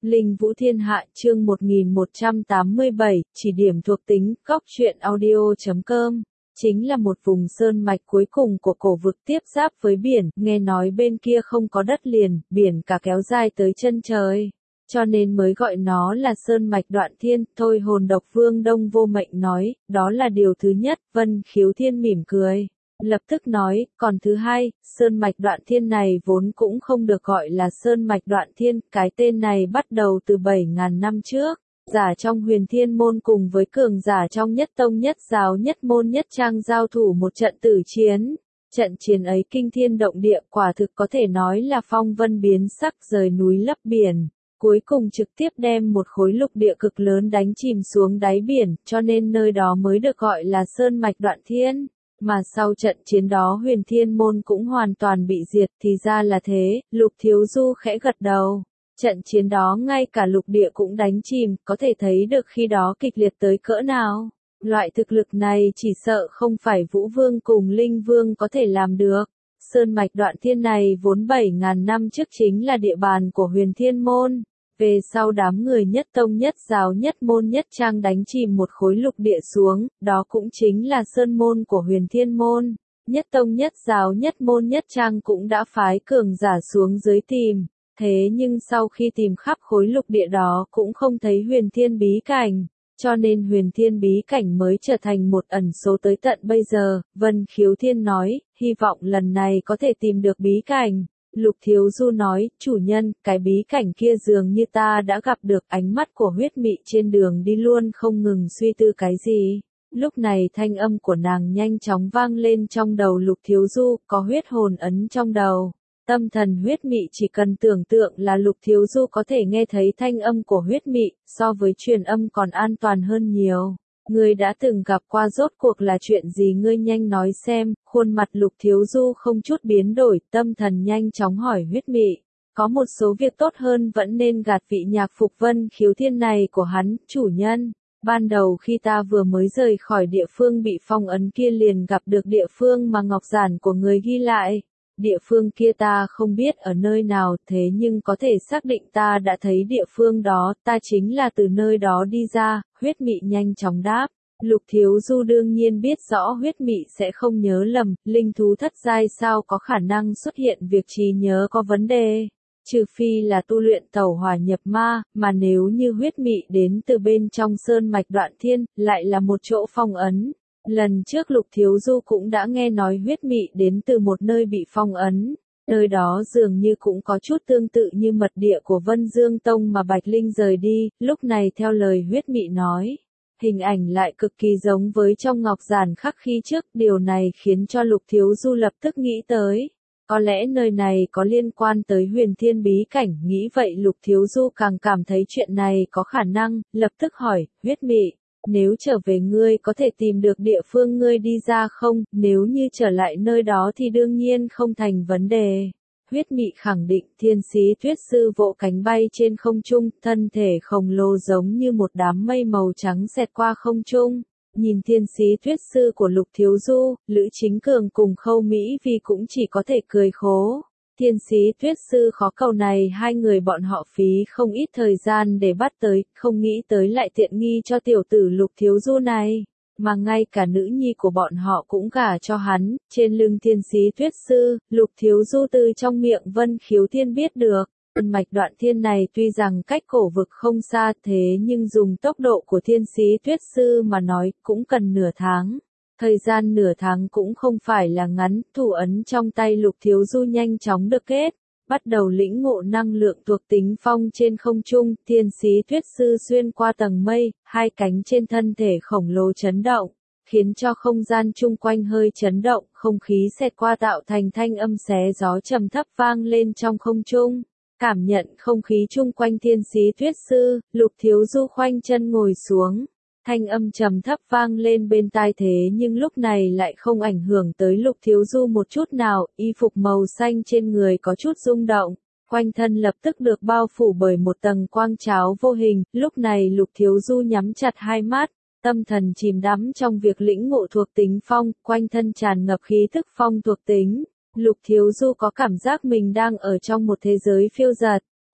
Linh Vũ Thiên Hạ chương 1187, chỉ điểm thuộc tính, góc truyện audio.com. Chính là một vùng sơn mạch cuối cùng của cổ vực tiếp giáp với biển, nghe nói bên kia không có đất liền, biển cả kéo dài tới chân trời. Cho nên mới gọi nó là sơn mạch Đoạn Thiên. Thôi Hồn Độc Vương Đông Vô Mệnh nói, đó là điều thứ nhất. Vân Khiếu Thiên mỉm cười, lập tức nói, còn thứ hai, sơn mạch Đoạn Thiên này vốn cũng không được gọi là sơn mạch Đoạn Thiên, cái tên này bắt đầu từ 7.000 năm trước. Giả trong Huyền Thiên môn cùng với cường giả trong Nhất Tông Nhất Giáo Nhất Môn Nhất Trang giao thủ một trận tử chiến. Trận chiến ấy kinh thiên động địa, quả thực có thể nói là phong vân biến sắc, rời núi lấp biển. Cuối cùng trực tiếp đem một khối lục địa cực lớn đánh chìm xuống đáy biển, cho nên nơi đó mới được gọi là sơn mạch Đoạn Thiên. Mà sau trận chiến đó Huyền Thiên môn cũng hoàn toàn bị diệt, thì ra là thế. Lục Thiếu Du khẽ gật đầu. Trận chiến đó ngay cả lục địa cũng đánh chìm, có thể thấy được khi đó kịch liệt tới cỡ nào. Loại thực lực này chỉ sợ không phải Vũ Vương cùng Linh Vương có thể làm được. Sơn mạch Đoạn Thiên này vốn 7.000 năm trước chính là địa bàn của Huyền Thiên môn. Về sau đám người Nhất Tông Nhất Giáo Nhất Môn Nhất Trang đánh chìm một khối lục địa xuống, đó cũng chính là sơn môn của Huyền Thiên môn. Nhất Tông Nhất Giáo Nhất Môn Nhất Trang cũng đã phái cường giả xuống dưới tìm. Thế nhưng sau khi tìm khắp khối lục địa đó cũng không thấy Huyền Thiên bí cảnh, cho nên Huyền Thiên bí cảnh mới trở thành một ẩn số tới tận bây giờ. Vân Khiếu Thiên nói, hy vọng lần này có thể tìm được bí cảnh. Lục Thiếu Du nói, chủ nhân, cái bí cảnh kia dường như ta đã gặp được. Ánh mắt của Huyết Mị trên đường đi luôn không ngừng suy tư cái gì. Lúc này thanh âm của nàng nhanh chóng vang lên trong đầu Lục Thiếu Du, có huyết hồn ấn trong đầu. Tâm thần Huyết Mị chỉ cần tưởng tượng là Lục Thiếu Du có thể nghe thấy thanh âm của Huyết Mị, so với truyền âm còn an toàn hơn nhiều. Ngươi đã từng gặp qua rốt cuộc là chuyện gì, ngươi nhanh nói xem. Khuôn mặt Lục Thiếu Du không chút biến đổi, tâm thần nhanh chóng hỏi Huyết Mị. Có một số việc tốt hơn vẫn nên gạt vị nhạc phục Vân Khiếu Thiên này của hắn, chủ nhân. Ban đầu khi ta vừa mới rời khỏi địa phương bị phong ấn kia liền gặp được địa phương mà ngọc giản của người ghi lại. Địa phương kia ta không biết ở nơi nào, thế nhưng có thể xác định ta đã thấy địa phương đó, ta chính là từ nơi đó đi ra. Huyết Mị nhanh chóng đáp. Lục Thiếu Du đương nhiên biết rõ Huyết Mị sẽ không nhớ lầm, linh thú thất giai sao có khả năng xuất hiện việc trí nhớ có vấn đề. Trừ phi là tu luyện tẩu hỏa nhập ma, mà nếu như Huyết Mị đến từ bên trong sơn mạch Đoạn Thiên, lại là một chỗ phong ấn. Lần trước Lục Thiếu Du cũng đã nghe nói Huyết Mị đến từ một nơi bị phong ấn. Nơi đó dường như cũng có chút tương tự như mật địa của Vân Dương Tông mà Bạch Linh rời đi. Lúc này theo lời Huyết Mị nói, hình ảnh lại cực kỳ giống với trong ngọc giản khắc khi trước. Điều này khiến cho Lục Thiếu Du lập tức nghĩ tới, có lẽ nơi này có liên quan tới Huyền Thiên bí cảnh. Nghĩ vậy Lục Thiếu Du càng cảm thấy chuyện này có khả năng, lập tức hỏi, Huyết Mị, nếu trở về ngươi có thể tìm được địa phương ngươi đi ra không? Nếu như trở lại nơi đó thì đương nhiên không thành vấn đề. Huyết Mị khẳng định. Thiên Sĩ Tuyết Sư vỗ cánh bay trên không trung, thân thể khổng lồ giống như một đám mây màu trắng xẹt qua không trung. Nhìn Thiên Sĩ Tuyết Sư của Lục Thiếu Du, Lữ Chính Cường cùng Khâu Mỹ Vi cũng chỉ có thể cười khổ. Thiên Sĩ Tuyết Sư khó cầu này hai người bọn họ phí không ít thời gian để bắt tới, không nghĩ tới lại tiện nghi cho tiểu tử Lục Thiếu Du này. Mà ngay cả nữ nhi của bọn họ cũng gả cho hắn. Trên lưng Thiên Sĩ Tuyết Sư, Lục Thiếu Du từ trong miệng Vân Khiếu Thiên biết được. Sơn mạch Đoạn Thiên này tuy rằng cách cổ vực không xa, thế nhưng dùng tốc độ của Thiên Sĩ Tuyết Sư mà nói cũng cần nửa tháng. Thời gian nửa tháng cũng không phải là ngắn. Thủ ấn trong tay Lục Thiếu Du nhanh chóng được kết, bắt đầu lĩnh ngộ năng lượng thuộc tính phong trên không trung. Thiên Sĩ Tuyết Sư xuyên qua tầng mây, hai cánh trên thân thể khổng lồ chấn động, khiến cho không gian chung quanh hơi chấn động, không khí xẹt qua tạo thành thanh âm xé gió trầm thấp vang lên trong không trung. Cảm nhận không khí chung quanh Thiên Sĩ Tuyết Sư, Lục Thiếu Du khoanh chân ngồi xuống. Thanh âm trầm thấp vang lên bên tai, thế nhưng lúc này lại không ảnh hưởng tới Lục Thiếu Du một chút nào. Y phục màu xanh trên người có chút rung động, quanh thân lập tức được bao phủ bởi một tầng quang cháo vô hình. Lúc này Lục Thiếu Du nhắm chặt hai mắt, tâm thần chìm đắm trong việc lĩnh ngộ thuộc tính phong, quanh thân tràn ngập khí thức phong thuộc tính. Lục Thiếu Du có cảm giác mình đang ở trong một thế giới phiêu dật.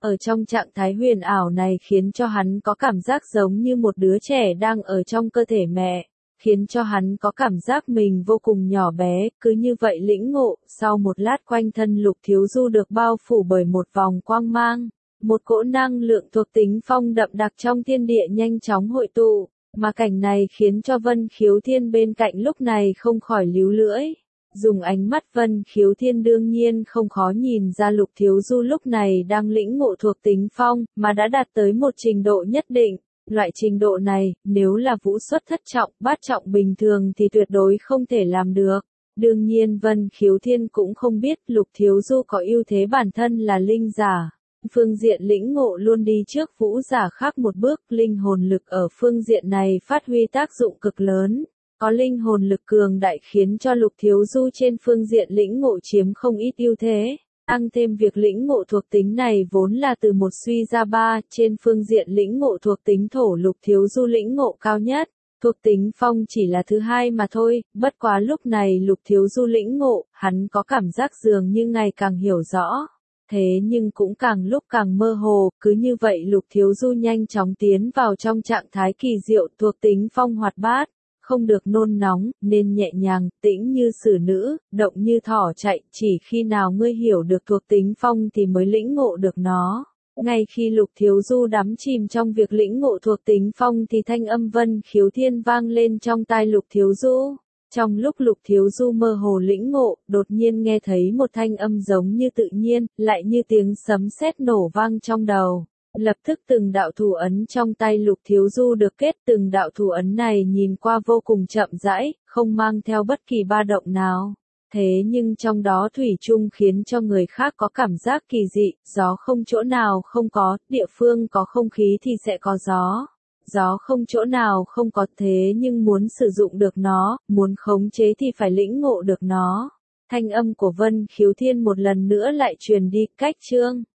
Ở trong trạng thái huyền ảo này khiến cho hắn có cảm giác giống như một đứa trẻ đang ở trong cơ thể mẹ, khiến cho hắn có cảm giác mình vô cùng nhỏ bé, cứ như vậy lĩnh ngộ, sau một lát quanh thân Lục Thiếu Du được bao phủ bởi một vòng quang mang, một cỗ năng lượng thuộc tính phong đậm đặc trong thiên địa nhanh chóng hội tụ, mà cảnh này khiến cho Vân Khiếu Thiên bên cạnh lúc này không khỏi líu lưỡi. Dùng ánh mắt Vân Khiếu Thiên đương nhiên không khó nhìn ra Lục Thiếu Du lúc này đang lĩnh ngộ thuộc tính phong, mà đã đạt tới một trình độ nhất định. Loại trình độ này, nếu là vũ xuất thất trọng, bát trọng bình thường thì tuyệt đối không thể làm được. Đương nhiên Vân Khiếu Thiên cũng không biết Lục Thiếu Du có ưu thế bản thân là linh giả. Phương diện lĩnh ngộ luôn đi trước vũ giả khác một bước, linh hồn lực ở phương diện này phát huy tác dụng cực lớn. Có linh hồn lực cường đại khiến cho Lục Thiếu Du trên phương diện lĩnh ngộ chiếm không ít ưu thế. Tăng thêm việc lĩnh ngộ thuộc tính này vốn là từ một suy ra ba, trên phương diện lĩnh ngộ thuộc tính thổ Lục Thiếu Du lĩnh ngộ cao nhất. Thuộc tính phong chỉ là thứ hai mà thôi, bất quá lúc này Lục Thiếu Du lĩnh ngộ, hắn có cảm giác dường như ngày càng hiểu rõ. Thế nhưng cũng càng lúc càng mơ hồ, cứ như vậy Lục Thiếu Du nhanh chóng tiến vào trong trạng thái kỳ diệu thuộc tính phong hoạt bát. Không được nôn nóng, nên nhẹ nhàng, tĩnh như xử nữ, động như thỏ chạy, chỉ khi nào ngươi hiểu được thuộc tính phong thì mới lĩnh ngộ được nó. Ngay khi Lục Thiếu Du đắm chìm trong việc lĩnh ngộ thuộc tính phong thì thanh âm Vân Khiếu Thiên vang lên trong tai Lục Thiếu Du. Trong lúc Lục Thiếu Du mơ hồ lĩnh ngộ, đột nhiên nghe thấy một thanh âm giống như tự nhiên, lại như tiếng sấm sét nổ vang trong đầu. Lập tức từng đạo thủ ấn trong tay Lục Thiếu Du được kết, từng đạo thủ ấn này nhìn qua vô cùng chậm rãi, không mang theo bất kỳ ba động nào. Thế nhưng trong đó thủy chung khiến cho người khác có cảm giác kỳ dị, gió không chỗ nào không có, địa phương có không khí thì sẽ có gió. Gió không chỗ nào không có, thế nhưng muốn sử dụng được nó, muốn khống chế thì phải lĩnh ngộ được nó. Thanh âm của Vân Khiếu Thiên một lần nữa lại truyền đi, cách chương